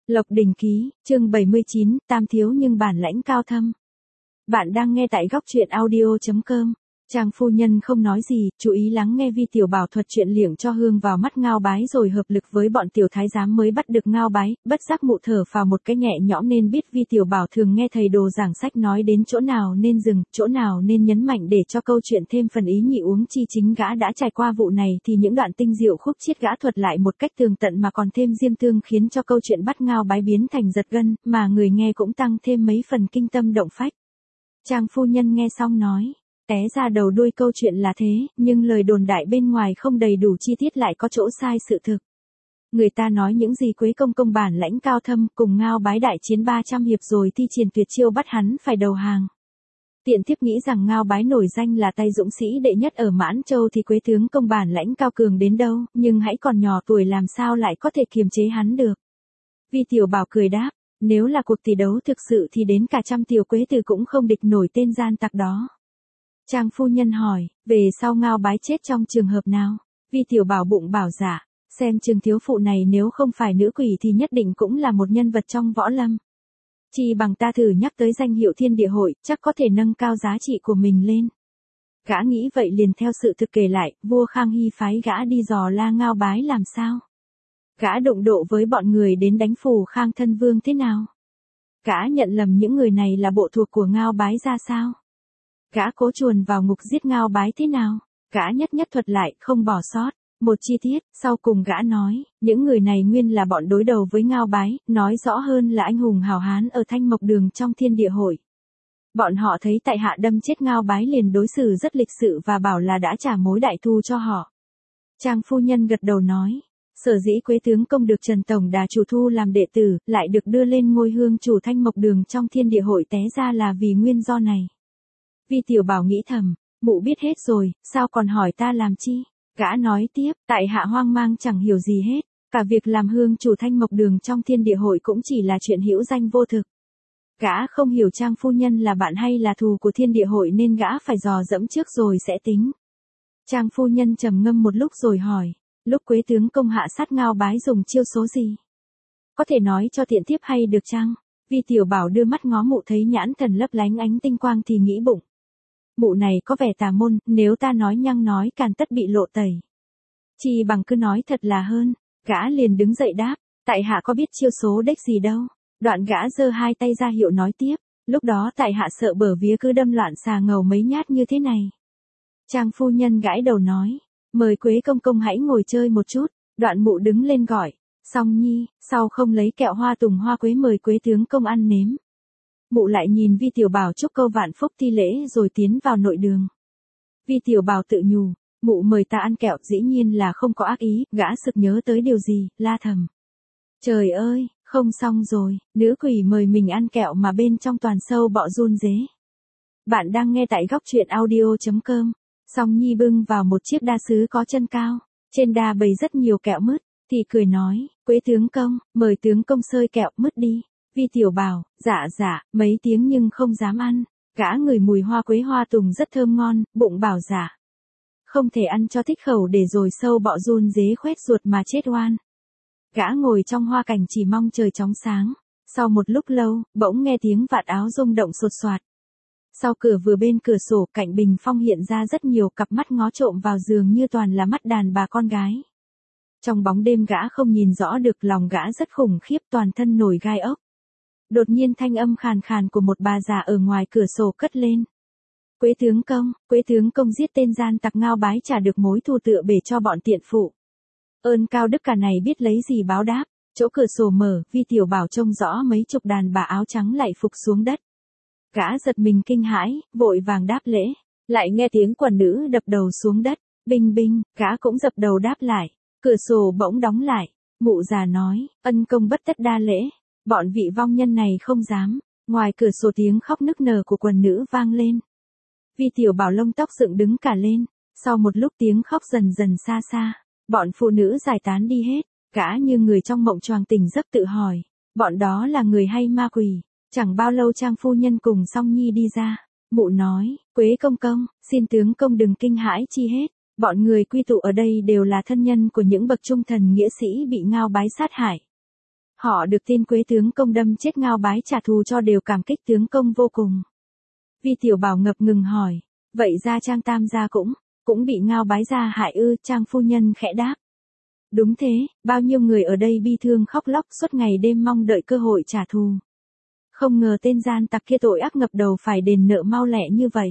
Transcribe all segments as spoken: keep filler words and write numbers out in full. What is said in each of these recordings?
Lộc Đình Ký, chương bảy mươi chín, tam thiếu nhưng bản lãnh cao thâm. Bạn đang nghe tại góc truyện audio chấm com. Trang phu nhân không nói gì, chú ý lắng nghe Vi Tiểu Bảo thuật chuyện liệng cho hương vào mắt Ngao Bái rồi hợp lực với bọn tiểu thái giám mới bắt được Ngao Bái, bất giác mụ thở vào một cái nhẹ nhõm nên biết Vi Tiểu Bảo thường nghe thầy đồ giảng sách nói đến chỗ nào nên dừng, chỗ nào nên nhấn mạnh để cho câu chuyện thêm phần ý nhị uống chi chính gã đã trải qua vụ này thì những đoạn tinh diệu khúc chiết gã thuật lại một cách tường tận mà còn thêm diêm thương khiến cho câu chuyện bắt Ngao Bái biến thành giật gân, mà người nghe cũng tăng thêm mấy phần kinh tâm động phách. Trang phu nhân nghe xong nói. Té ra đầu đuôi câu chuyện là thế, nhưng lời đồn đại bên ngoài không đầy đủ chi tiết lại có chỗ sai sự thực. Người ta nói những gì Quế công công bản lãnh cao thâm cùng Ngao Bái đại chiến ba trăm hiệp rồi thi triển tuyệt chiêu bắt hắn phải đầu hàng. Tiện thiếp nghĩ rằng Ngao Bái nổi danh là tay dũng sĩ đệ nhất ở Mãn Châu thì Quế tướng công bản lãnh cao cường đến đâu, nhưng hãy còn nhỏ tuổi làm sao lại có thể kiềm chế hắn được. Vi Tiểu Bảo cười đáp, nếu là cuộc tỷ đấu thực sự thì đến cả trăm tiểu Quế tử cũng không địch nổi tên gian tặc đó. Trang phu nhân hỏi, về sau Ngao Bái chết trong trường hợp nào? Vi Tiểu Bảo bụng bảo dạ, xem chừng thiếu phụ này nếu không phải nữ quỷ thì nhất định cũng là một nhân vật trong võ lâm. Chỉ bằng ta thử nhắc tới danh hiệu Thiên Địa Hội, chắc có thể nâng cao giá trị của mình lên. Gã nghĩ vậy liền theo sự thực kể lại, vua Khang Hy phái gã đi dò la Ngao Bái làm sao? Gã đụng độ với bọn người đến đánh Phù Khang thân vương thế nào? Gã nhận lầm những người này là bộ thuộc của Ngao Bái ra sao? Gã cố chuồn vào ngục giết Ngao Bái thế nào? Gã nhất nhất thuật lại, không bỏ sót. Một chi tiết, sau cùng gã nói, những người này nguyên là bọn đối đầu với Ngao Bái, nói rõ hơn là anh hùng hào hán ở Thanh Mộc Đường trong Thiên Địa Hội. Bọn họ thấy tại hạ đâm chết Ngao Bái liền đối xử rất lịch sự và bảo là đã trả mối đại thù cho họ. Trang phu nhân gật đầu nói, sở dĩ Quế tướng công được Trần Tổng Đà chủ thu làm đệ tử, lại được đưa lên ngôi hương chủ Thanh Mộc Đường trong Thiên Địa Hội té ra là vì nguyên do này. Vi Tiểu Bảo nghĩ thầm, mụ biết hết rồi, sao còn hỏi ta làm chi? Gã nói tiếp, tại hạ hoang mang chẳng hiểu gì hết, cả việc làm hương chủ Thanh Mộc Đường trong Thiên Địa Hội cũng chỉ là chuyện hữu danh vô thực. Gã không hiểu Trang phu nhân là bạn hay là thù của Thiên Địa Hội nên gã phải dò dẫm trước rồi sẽ tính. Trang phu nhân trầm ngâm một lúc rồi hỏi, lúc Quế tướng công hạ sát Ngao Bái dùng chiêu số gì? Có thể nói cho tiện thiếp hay được chăng? Vi Tiểu Bảo đưa mắt ngó mụ thấy nhãn thần lấp lánh ánh tinh quang thì nghĩ bụng. Mụ này có vẻ tà môn, nếu ta nói nhăng nói càn tất bị lộ tẩy. Chỉ bằng cứ nói thật là hơn. Gã liền đứng dậy đáp, tại hạ có biết chiêu số đếch gì đâu. Đoạn gã giơ hai tay ra hiệu nói tiếp, lúc đó tại hạ sợ bở vía cứ đâm loạn xà ngầu mấy nhát như thế này. Trang phu nhân gãi đầu nói, mời Quế công công hãy ngồi chơi một chút. Đoạn mụ đứng lên gọi, Song Nhi, sau không lấy kẹo hoa tùng hoa quế mời Quế tướng công ăn nếm. Mụ lại nhìn Vi Tiểu Bảo chúc câu vạn phúc thi lễ rồi tiến vào nội đường. Vi Tiểu Bảo tự nhủ, mụ mời ta ăn kẹo dĩ nhiên là không có ác ý, gã sực nhớ tới điều gì, la thầm. Trời ơi, không xong rồi, nữ quỷ mời mình ăn kẹo mà bên trong toàn sâu bọ run rế. Bạn đang nghe tại góc truyện audio chấm com. Song Nhi bưng vào một chiếc đa sứ có chân cao, trên đa bày rất nhiều kẹo mứt, thì cười nói, Quế tướng công, mời tướng công xơi kẹo mứt đi. Vi Tiểu Bảo, dạ dạ, mấy tiếng nhưng không dám ăn, gã ngửi mùi hoa quế hoa tùng rất thơm ngon, bụng bảo dạ. Không thể ăn cho thích khẩu để rồi sâu bọ run dế khoét ruột mà chết oan. Gã ngồi trong hoa cảnh chỉ mong trời chóng sáng, sau một lúc lâu, bỗng nghe tiếng vạt áo rung động sột soạt. Sau cửa vừa bên cửa sổ cạnh bình phong hiện ra rất nhiều cặp mắt ngó trộm vào giường như toàn là mắt đàn bà con gái. Trong bóng đêm gã không nhìn rõ được lòng gã rất khủng khiếp toàn thân nổi gai ốc. Đột nhiên thanh âm khàn khàn của một bà già ở ngoài cửa sổ cất lên. Quế tướng công, Quế tướng công giết tên gian tặc Ngao Bái trả được mối thù tựa bể cho bọn tiện phụ. Ơn cao đức cả này biết lấy gì báo đáp, chỗ cửa sổ mở, Vi Tiểu Bảo trông rõ mấy chục đàn bà áo trắng lại phục xuống đất. Gã giật mình kinh hãi, vội vàng đáp lễ, lại nghe tiếng quần nữ đập đầu xuống đất, binh binh, gã cũng dập đầu đáp lại, cửa sổ bỗng đóng lại, mụ già nói, ân công bất tất đa lễ. Bọn vị vong nhân này không dám, ngoài cửa sổ tiếng khóc nức nở của quần nữ vang lên. Vi Tiểu Bảo lông tóc dựng đứng cả lên, sau một lúc tiếng khóc dần dần xa xa, bọn phụ nữ giải tán đi hết, gã như người trong mộng choàng tỉnh giấc tự hỏi, bọn đó là người hay ma quỷ. Chẳng bao lâu Trang phu nhân cùng Song Nhi đi ra, mụ nói, Quế công công, xin tướng công đừng kinh hãi chi hết, bọn người quy tụ ở đây đều là thân nhân của những bậc trung thần nghĩa sĩ bị Ngao Bái sát hại. Họ được tin Quế tướng công đâm chết Ngao Bái trả thù cho đều cảm kích tướng công vô cùng. Vi Tiểu Bảo ngập ngừng hỏi, vậy ra Trang Tam gia cũng, cũng bị Ngao Bái gia hại ư? Trang phu nhân khẽ đáp. Đúng thế, bao nhiêu người ở đây bi thương khóc lóc suốt ngày đêm mong đợi cơ hội trả thù. Không ngờ tên gian tặc kia tội ác ngập đầu phải đền nợ mau lẹ như vậy.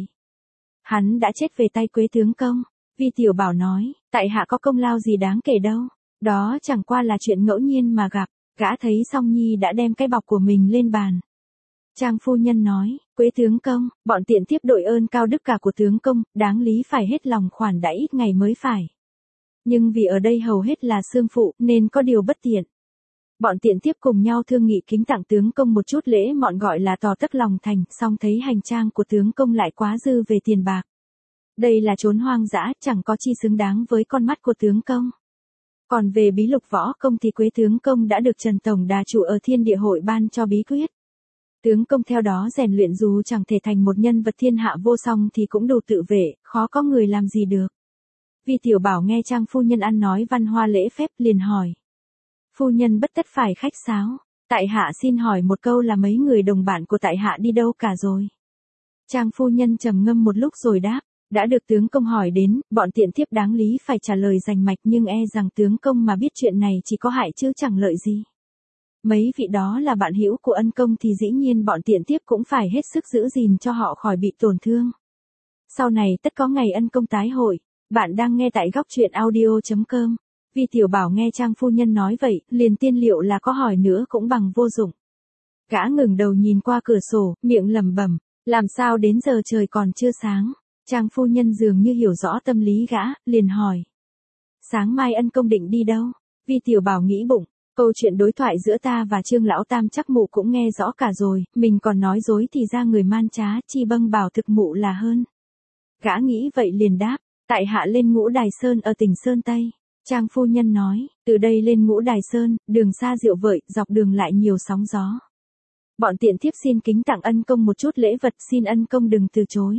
Hắn đã chết về tay Quế tướng công. Vi Tiểu Bảo nói, tại hạ có công lao gì đáng kể đâu. Đó chẳng qua là chuyện ngẫu nhiên mà gặp. Gã thấy Song Nhi đã đem cái bọc của mình lên bàn. Trang phu nhân nói, Quế tướng công, bọn tiện tiếp đội ơn cao đức cả của tướng công, đáng lý phải hết lòng khoản đãi ít ngày mới phải. Nhưng vì ở đây hầu hết là xương phụ nên có điều bất tiện. Bọn tiện tiếp cùng nhau thương nghị kính tặng tướng công một chút lễ mọn gọi là tỏ tất lòng thành, song thấy hành trang của tướng công lại quá dư về tiền bạc. Đây là chốn hoang dã, chẳng có chi xứng đáng với con mắt của tướng công. Còn về bí lục võ công thì Quế tướng công đã được Trần Tổng Đà chủ ở Thiên Địa Hội ban cho bí quyết. Tướng công theo đó rèn luyện dù chẳng thể thành một nhân vật thiên hạ vô song thì cũng đủ tự vệ, khó có người làm gì được. Vi Tiểu Bảo nghe Trang phu nhân ăn nói văn hoa lễ phép liền hỏi. Phu nhân bất tất phải khách sáo, tại hạ xin hỏi một câu là mấy người đồng bạn của tại hạ đi đâu cả rồi? Trang phu nhân trầm ngâm một lúc rồi đáp. Đã được tướng công hỏi đến, bọn tiện thiếp đáng lý phải trả lời rành mạch nhưng e rằng tướng công mà biết chuyện này chỉ có hại chứ chẳng lợi gì. Mấy vị đó là bạn hữu của ân công thì dĩ nhiên bọn tiện thiếp cũng phải hết sức giữ gìn cho họ khỏi bị tổn thương. Sau này tất có ngày ân công tái hội, bạn đang nghe tại góc truyện audio chấm com. Vi Tiểu Bảo nghe Trang phu nhân nói vậy, liền tiên liệu là có hỏi nữa cũng bằng vô dụng. Gã ngừng đầu nhìn qua cửa sổ, miệng lẩm bẩm, làm sao đến giờ trời còn chưa sáng. Trang phu nhân dường như hiểu rõ tâm lý gã, liền hỏi. Sáng mai ân công định đi đâu? Vi Tiểu Bảo nghĩ bụng, câu chuyện đối thoại giữa ta và Trương Lão Tam chắc mụ cũng nghe rõ cả rồi, mình còn nói dối thì ra người man trá, chi bâng bảo thực mụ là hơn. Gã nghĩ vậy liền đáp, tại hạ lên Ngũ Đài Sơn ở tỉnh Sơn Tây. Trang phu nhân nói, từ đây lên Ngũ Đài Sơn, đường xa diệu vợi, dọc đường lại nhiều sóng gió. Bọn tiện thiếp xin kính tặng ân công một chút lễ vật, xin ân công đừng từ chối.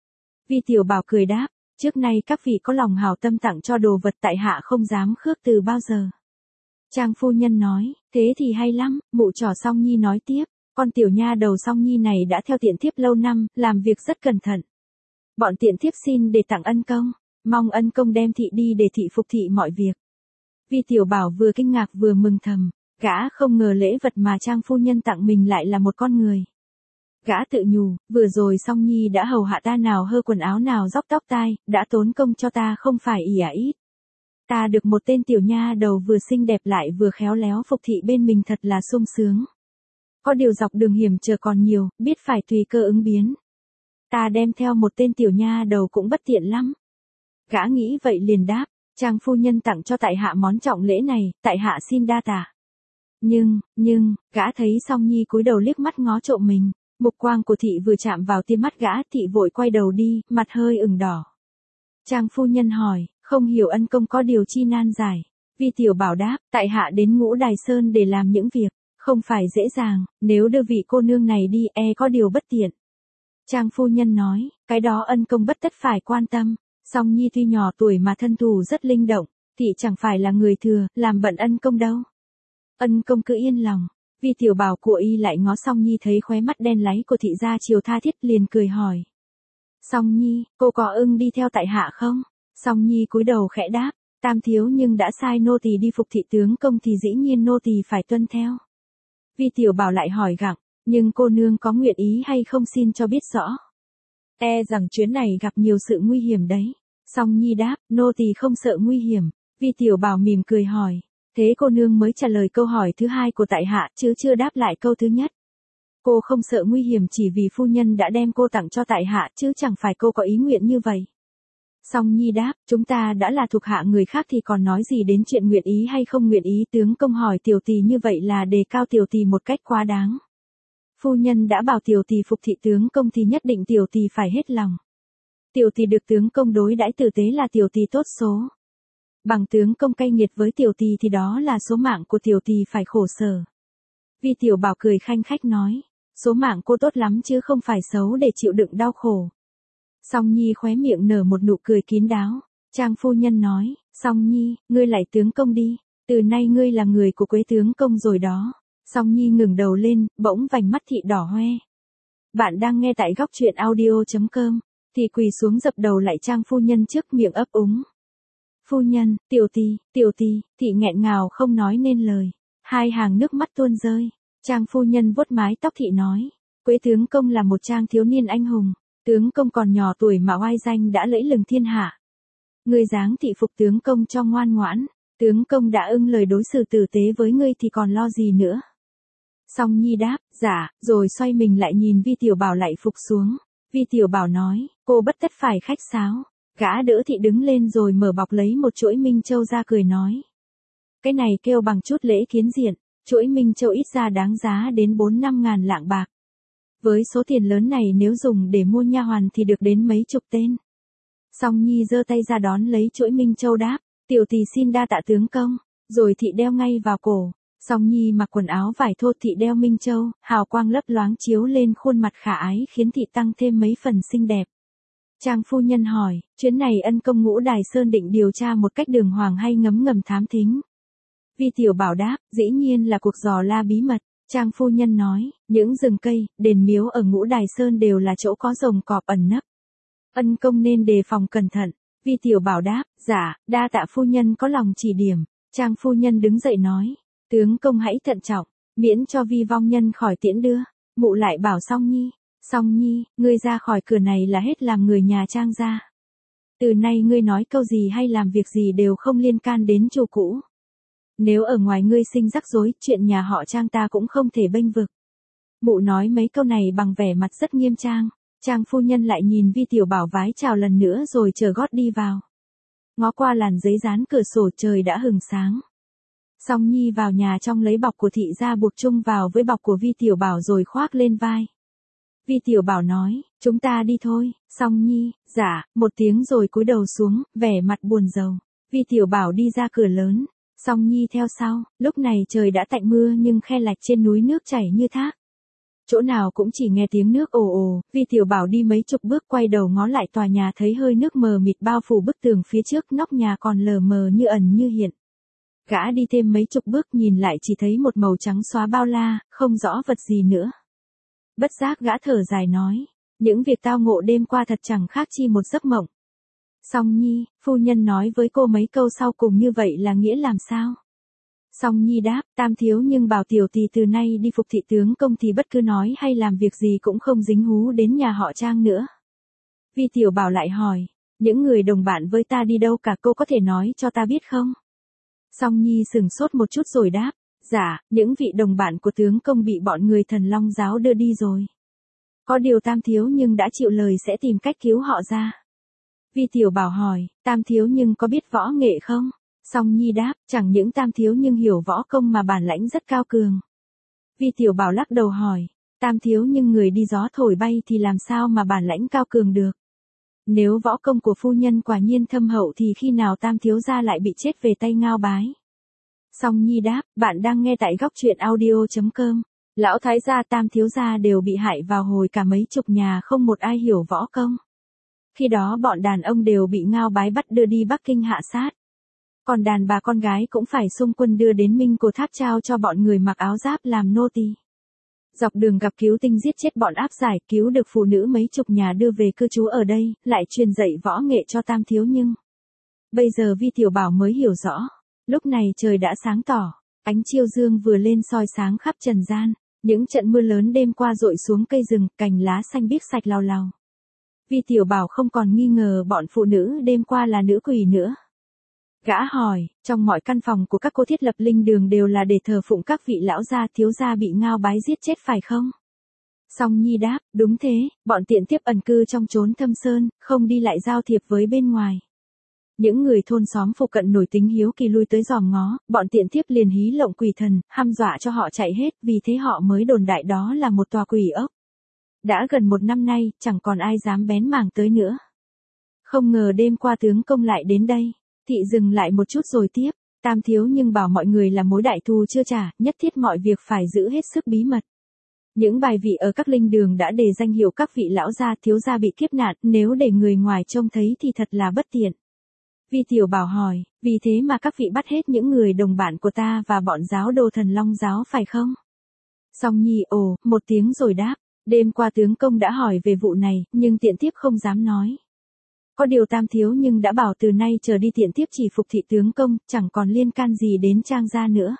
Vi Tiểu Bảo cười đáp, trước nay các vị có lòng hảo tâm tặng cho đồ vật tại hạ không dám khước từ bao giờ. Trang phu nhân nói, thế thì hay lắm, mụ trò Song Nhi nói tiếp, con tiểu nha đầu Song Nhi này đã theo tiện thiếp lâu năm, làm việc rất cẩn thận. Bọn tiện thiếp xin để tặng ân công, mong ân công đem thị đi để thị phục thị mọi việc. Vi Tiểu Bảo vừa kinh ngạc vừa mừng thầm, gã không ngờ lễ vật mà Trang phu nhân tặng mình lại là một con người. Gã tự nhủ, vừa rồi Song Nhi đã hầu hạ ta nào hơ quần áo nào róc tóc tai, đã tốn công cho ta không phải ỉ ả ít. Ta được một tên tiểu nha đầu vừa xinh đẹp lại vừa khéo léo phục thị bên mình thật là sung sướng. Có điều dọc đường hiểm trở còn nhiều, biết phải tùy cơ ứng biến. Ta đem theo một tên tiểu nha đầu cũng bất tiện lắm. Gã nghĩ vậy liền đáp, Trang phu nhân tặng cho tại hạ món trọng lễ này, tại hạ xin đa tạ. Nhưng, nhưng, gã thấy Song Nhi cúi đầu liếc mắt ngó trộm mình. Mục quang của thị vừa chạm vào tia mắt gã, thị vội quay đầu đi, mặt hơi ửng đỏ. Trang phu nhân hỏi, không hiểu ân công có điều chi nan giải. Vi Tiểu Bảo đáp, tại hạ đến Ngũ Đài Sơn để làm những việc, không phải dễ dàng, nếu đưa vị cô nương này đi e có điều bất tiện. Trang phu nhân nói, cái đó ân công bất tất phải quan tâm, Song Nhi tuy nhỏ tuổi mà thân thủ rất linh động, thị chẳng phải là người thừa, làm bận ân công đâu. Ân công cứ yên lòng. Vi Tiểu Bảo của y lại ngó Song Nhi thấy khóe mắt đen láy của thị gia chiều tha thiết liền cười hỏi. Song Nhi, cô có ưng đi theo tại hạ không? Song Nhi cúi đầu khẽ đáp, tam thiếu nhưng đã sai nô tỳ đi phục thị tướng công thì dĩ nhiên nô tỳ phải tuân theo. Vi Tiểu Bảo lại hỏi gặng, nhưng cô nương có nguyện ý hay không xin cho biết rõ. E rằng chuyến này gặp nhiều sự nguy hiểm đấy. Song Nhi đáp, nô tỳ không sợ nguy hiểm. Vi Tiểu Bảo mỉm cười hỏi. Thế cô nương mới trả lời câu hỏi thứ hai của tại hạ chứ chưa đáp lại câu thứ nhất. Cô không sợ nguy hiểm chỉ vì phu nhân đã đem cô tặng cho tại hạ chứ chẳng phải cô có ý nguyện như vậy. Song Nhi đáp, chúng ta đã là thuộc hạ người khác thì còn nói gì đến chuyện nguyện ý hay không nguyện ý. Tướng công hỏi tiểu tỳ như vậy là đề cao tiểu tỳ một cách quá đáng. Phu nhân đã bảo tiểu tỳ phục thị tướng công thì nhất định tiểu tỳ phải hết lòng. Tiểu tỳ được tướng công đối đãi tử tế là tiểu tỳ tốt số. Bằng tướng công cay nghiệt với tiểu tỳ thì đó là số mạng của tiểu tỳ phải khổ sở. Vi Tiểu Bảo cười khanh khách nói, số mạng cô tốt lắm chứ không phải xấu để chịu đựng đau khổ. Song Nhi khóe miệng nở một nụ cười kín đáo. Trang phu nhân nói, Song Nhi, ngươi lại tướng công đi, từ nay ngươi là người của Quế tướng công rồi đó. Song Nhi ngừng đầu lên, bỗng vành mắt thị đỏ hoe. Bạn đang nghe tại góc truyện audio.com. Thì quỳ xuống dập đầu lại Trang phu nhân trước, miệng ấp úng. Phu nhân, tiểu tỳ, tiểu tỳ, thị nghẹn ngào không nói nên lời. Hai hàng nước mắt tuôn rơi. Trang phu nhân vuốt mái tóc thị nói. Quế tướng công là một Trang thiếu niên anh hùng. Tướng công còn nhỏ tuổi mà oai danh đã lẫy lừng thiên hạ. Ngươi dáng thị phục tướng công cho ngoan ngoãn. Tướng công đã ưng lời đối xử tử tế với ngươi thì còn lo gì nữa. Song Nhi đáp, dạ, rồi xoay mình lại nhìn Vi Tiểu Bảo lại phục xuống. Vi Tiểu Bảo nói, cô bất tất phải khách sáo. Gã đỡ thị đứng lên rồi mở bọc lấy một chuỗi minh châu ra cười nói. Cái này kêu bằng chút lễ kiến diện, chuỗi minh châu ít ra đáng giá đến bốn năm ngàn lạng bạc. Với số tiền lớn này nếu dùng để mua nha hoàn thì được đến mấy chục tên. Song Nhi giơ tay ra đón lấy chuỗi minh châu đáp, tiểu tỳ xin đa tạ tướng công, rồi thị đeo ngay vào cổ. Song Nhi mặc quần áo vải thô thị đeo minh châu, hào quang lấp loáng chiếu lên khuôn mặt khả ái khiến thị tăng thêm mấy phần xinh đẹp. Trang phu nhân hỏi, chuyến này ân công Ngũ Đài Sơn định điều tra một cách đường hoàng hay ngấm ngầm thám thính? Vi Tiểu Bảo đáp, dĩ nhiên là cuộc dò la bí mật. Trang phu nhân nói, những rừng cây, đền miếu ở Ngũ Đài Sơn đều là chỗ có rồng cọp ẩn nấp. Ân công nên đề phòng cẩn thận. Vi Tiểu Bảo đáp, dạ, đa tạ phu nhân có lòng chỉ điểm. Trang phu nhân đứng dậy nói, tướng công hãy thận trọng, miễn cho vi vong nhân khỏi tiễn đưa. Mụ lại bảo Song Nhi, Song Nhi, ngươi ra khỏi cửa này là hết làm người nhà Trang ra. Từ nay ngươi nói câu gì hay làm việc gì đều không liên can đến chủ cũ. Nếu ở ngoài ngươi sinh rắc rối, chuyện nhà họ Trang ta cũng không thể bênh vực. Mụ nói mấy câu này bằng vẻ mặt rất nghiêm trang. Trang phu nhân lại nhìn Vi Tiểu Bảo vái chào lần nữa rồi chờ gót đi vào. Ngó qua làn giấy dán cửa sổ trời đã hừng sáng. Song Nhi vào nhà trong lấy bọc của thị ra buộc chung vào với bọc của Vi Tiểu Bảo rồi khoác lên vai. Vi Tiểu Bảo nói, chúng ta đi thôi. Song Nhi, dạ, một tiếng rồi cúi đầu xuống, vẻ mặt buồn rầu. Vi Tiểu Bảo đi ra cửa lớn. Song Nhi theo sau, lúc này trời đã tạnh mưa nhưng khe lạch trên núi nước chảy như thác. Chỗ nào cũng chỉ nghe tiếng nước ồ ồ, Vi Tiểu Bảo đi mấy chục bước quay đầu ngó lại tòa nhà thấy hơi nước mờ mịt bao phủ bức tường phía trước, nóc nhà còn lờ mờ như ẩn như hiện. Gã đi thêm mấy chục bước nhìn lại chỉ thấy một màu trắng xóa bao la, không rõ vật gì nữa. Bất giác gã thở dài nói, những việc tao ngộ đêm qua thật chẳng khác chi một giấc mộng. Song Nhi, phu nhân nói với cô mấy câu sau cùng như vậy là nghĩa làm sao? Song Nhi đáp, tam thiếu nhưng bảo tiểu tỳ từ nay đi phục thị tướng công thì bất cứ nói hay làm việc gì cũng không dính hú đến nhà họ Trang nữa. Vi Tiểu Bảo lại hỏi, những người đồng bạn với ta đi đâu cả, cô có thể nói cho ta biết không? Song Nhi sừng sốt một chút rồi đáp, dạ, những vị đồng bạn của tướng công bị bọn người Thần Long giáo đưa đi rồi. Có điều tam thiếu nhưng đã chịu lời sẽ tìm cách cứu họ ra. Vi Tiểu Bảo hỏi, tam thiếu nhưng có biết võ nghệ không? Song Nhi đáp, chẳng những tam thiếu nhưng hiểu võ công mà bản lãnh rất cao cường. Vi Tiểu Bảo lắc đầu hỏi, tam thiếu nhưng người đi gió thổi bay thì làm sao mà bản lãnh cao cường được? Nếu võ công của phu nhân quả nhiên thâm hậu thì khi nào tam thiếu gia lại bị chết về tay Ngao Bái? Song Nhi đáp, bạn đang nghe tại góc truyện audio.com. Lão thái gia tam thiếu gia đều bị hại vào hồi cả mấy chục nhà không một ai hiểu võ công. Khi đó bọn đàn ông đều bị Ngao Bái bắt đưa đi Bắc Kinh hạ sát. Còn đàn bà con gái cũng phải xung quân đưa đến Minh Cổ Tháp trao cho bọn người mặc áo giáp làm nô tỳ. Dọc đường gặp cứu tinh giết chết bọn áp giải, cứu được phụ nữ mấy chục nhà đưa về cư trú ở đây, lại truyền dạy võ nghệ cho tam thiếu nhưng. Bây giờ Vi Tiểu Bảo mới hiểu rõ. Lúc này trời đã sáng tỏ, ánh chiêu dương vừa lên soi sáng khắp trần gian. Những trận mưa lớn đêm qua dội xuống cây rừng, cành lá xanh biếc sạch lau lau. Vi Tiểu Bảo không còn nghi ngờ bọn phụ nữ đêm qua là nữ quỷ nữa. Gã hỏi, trong mọi căn phòng của các cô thiết lập linh đường đều là để thờ phụng các vị lão gia thiếu gia bị Ngao Bái giết chết phải không? Song Nhi đáp, đúng thế, bọn tiện tiếp ẩn cư trong chốn thâm sơn, không đi lại giao thiệp với bên ngoài. Những người thôn xóm phụ cận nổi tính hiếu kỳ lui tới dòm ngó, bọn tiện tiếp liền hí lộng quỷ thần, hăm dọa cho họ chạy hết, vì thế họ mới đồn đại đó là một tòa quỷ ốc. Đã gần một năm nay, chẳng còn ai dám bén mảng tới nữa. Không ngờ đêm qua tướng công lại đến đây. Thị dừng lại một chút rồi tiếp, tam thiếu nhưng bảo mọi người là mối đại thù chưa trả, nhất thiết mọi việc phải giữ hết sức bí mật. Những bài vị ở các linh đường đã đề danh hiệu các vị lão gia thiếu gia bị kiếp nạn, nếu để người ngoài trông thấy thì thật là bất tiện. Vi Tiểu Bảo hỏi, vì thế mà các vị bắt hết những người đồng bạn của ta và bọn giáo đồ Thần Long giáo phải không? Song Nhi ồ, một tiếng rồi đáp. Đêm qua tướng công đã hỏi về vụ này, nhưng tiện tiếp không dám nói. Có điều Tam thiếu nhưng đã bảo từ nay trở đi tiện tiếp chỉ phục thị tướng công, chẳng còn liên can gì đến Trang gia nữa.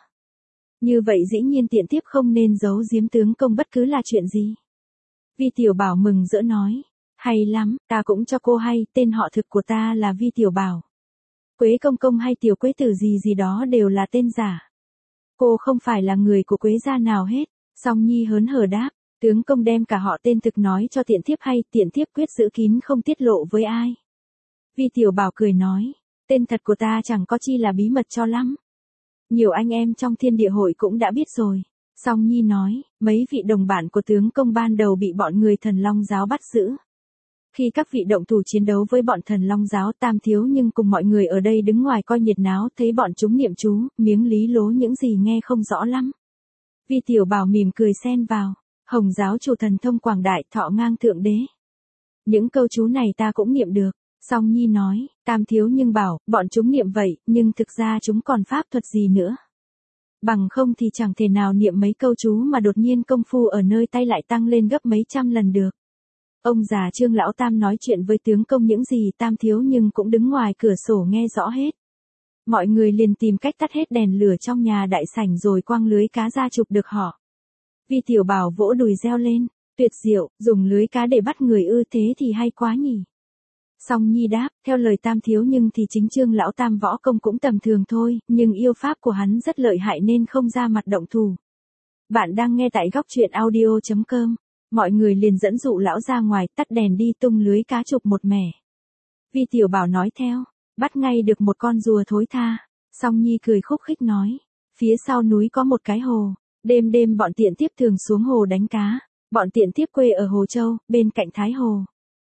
Như vậy dĩ nhiên tiện tiếp không nên giấu giếm tướng công bất cứ là chuyện gì. Vi Tiểu Bảo mừng rỡ nói. Hay lắm, ta cũng cho cô hay, tên họ thực của ta là Vi Tiểu Bảo. Quế công công hay Tiểu Quế tử gì gì đó đều là tên giả. Cô không phải là người của Quế gia nào hết. Song Nhi hớn hở đáp. Tướng công đem cả họ tên thực nói cho tiện thiếp hay, tiện thiếp quyết giữ kín không tiết lộ với ai. Vi Tiểu Bảo cười nói. Tên thật của ta chẳng có chi là bí mật cho lắm. Nhiều anh em trong thiên địa hội cũng đã biết rồi. Song Nhi nói, mấy vị đồng bạn của tướng công ban đầu bị bọn người Thần Long giáo bắt giữ. Khi các vị động thủ chiến đấu với bọn Thần Long giáo, Tam thiếu nhưng cùng mọi người ở đây đứng ngoài coi nhiệt náo, thấy bọn chúng niệm chú, miếng lý lố những gì nghe không rõ lắm. Vi Tiểu Bảo mỉm cười xen vào. Hồng giáo chủ thần thông quảng đại, thọ ngang thượng đế. Những câu chú này ta cũng niệm được. Song Nhi nói, Tam thiếu nhưng bảo, bọn chúng niệm vậy, nhưng thực ra chúng còn pháp thuật gì nữa. Bằng không thì chẳng thể nào niệm mấy câu chú mà đột nhiên công phu ở nơi tay lại tăng lên gấp mấy trăm lần được. Ông già Trương lão Tam nói chuyện với tướng công những gì Tam thiếu nhưng cũng đứng ngoài cửa sổ nghe rõ hết. Mọi người liền tìm cách tắt hết đèn lửa trong nhà đại sảnh rồi quăng lưới cá ra chụp được họ. Vi Tiểu Bảo vỗ đùi reo lên, tuyệt diệu, dùng lưới cá để bắt người ư, thế thì hay quá nhỉ. Song Nhi đáp, theo lời Tam thiếu nhưng thì chính Trương lão Tam võ công cũng tầm thường thôi, nhưng yêu pháp của hắn rất lợi hại nên không ra mặt động thủ. Bạn đang nghe tại góc truyện audio chấm com. Mọi người liền dẫn dụ lão ra ngoài, tắt đèn đi tung lưới cá chụp một mẻ. Vi Tiểu Bảo nói theo, bắt ngay được một con rùa thối tha. Song Nhi cười khúc khích nói, phía sau núi có một cái hồ. Đêm đêm bọn tiện tiếp thường xuống hồ đánh cá. Bọn tiện tiếp quê ở Hồ Châu, bên cạnh Thái Hồ.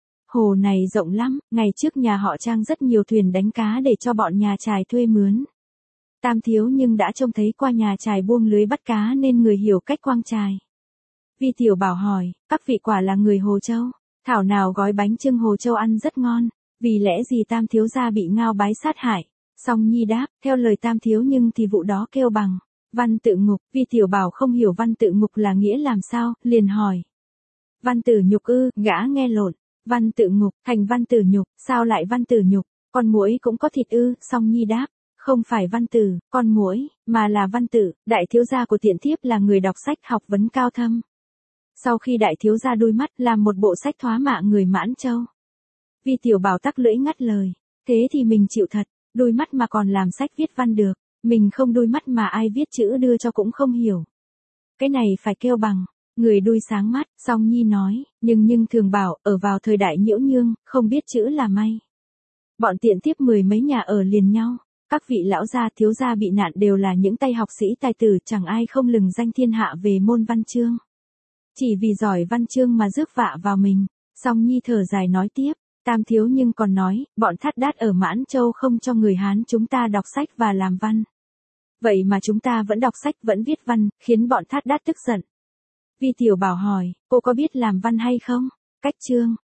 Hồ này rộng lắm, ngày trước nhà họ Trang rất nhiều thuyền đánh cá để cho bọn nhà chài thuê mướn. Tam thiếu nhưng đã trông thấy qua nhà chài buông lưới bắt cá nên người hiểu cách quăng chài. Vi Tiểu Bảo hỏi, các vị quả là người Hồ Châu, thảo nào gói bánh chưng Hồ Châu ăn rất ngon, vì lẽ gì Tam thiếu gia bị ngao bái sát hại. Song Nhi đáp, theo lời Tam thiếu nhưng thì vụ đó kêu bằng văn tự ngục. Vi Tiểu Bảo không hiểu văn tự ngục là nghĩa làm sao, liền hỏi. Văn tử nhục ư, gã nghe lộn. Văn tự ngục, thành văn tử nhục, sao lại văn tử nhục, con muỗi cũng có thịt ư. Song Nhi đáp, không phải văn tử, con muỗi, mà là văn tử, đại thiếu gia của tiện thiếp là người đọc sách học vấn cao thâm. Sau khi đại thiếu gia đuôi mắt làm một bộ sách thoá mạ người Mãn Châu. Vi Tiểu Bảo tắc lưỡi ngắt lời, thế thì mình chịu thật, đuôi mắt mà còn làm sách viết văn được, mình không đuôi mắt mà ai viết chữ đưa cho cũng không hiểu. Cái này phải kêu bằng người đuôi sáng mắt. Song Nhi nói, nhưng nhưng thường bảo, ở vào thời đại nhiễu nhương, không biết chữ là may. Bọn tiện tiếp mười mấy nhà ở liền nhau, các vị lão gia thiếu gia bị nạn đều là những tay học sĩ tài tử, chẳng ai không lừng danh thiên hạ về môn văn chương. Chỉ vì giỏi văn chương mà rước vạ vào mình. Song Nhi thở dài nói tiếp, Tam thiếu nhưng còn nói, bọn Thát Đát ở Mãn Châu không cho người Hán chúng ta đọc sách và làm văn. Vậy mà chúng ta vẫn đọc sách vẫn viết văn, khiến bọn Thát Đát tức giận. Vi Tiểu Bảo hỏi, cô có biết làm văn hay không? Cách chương,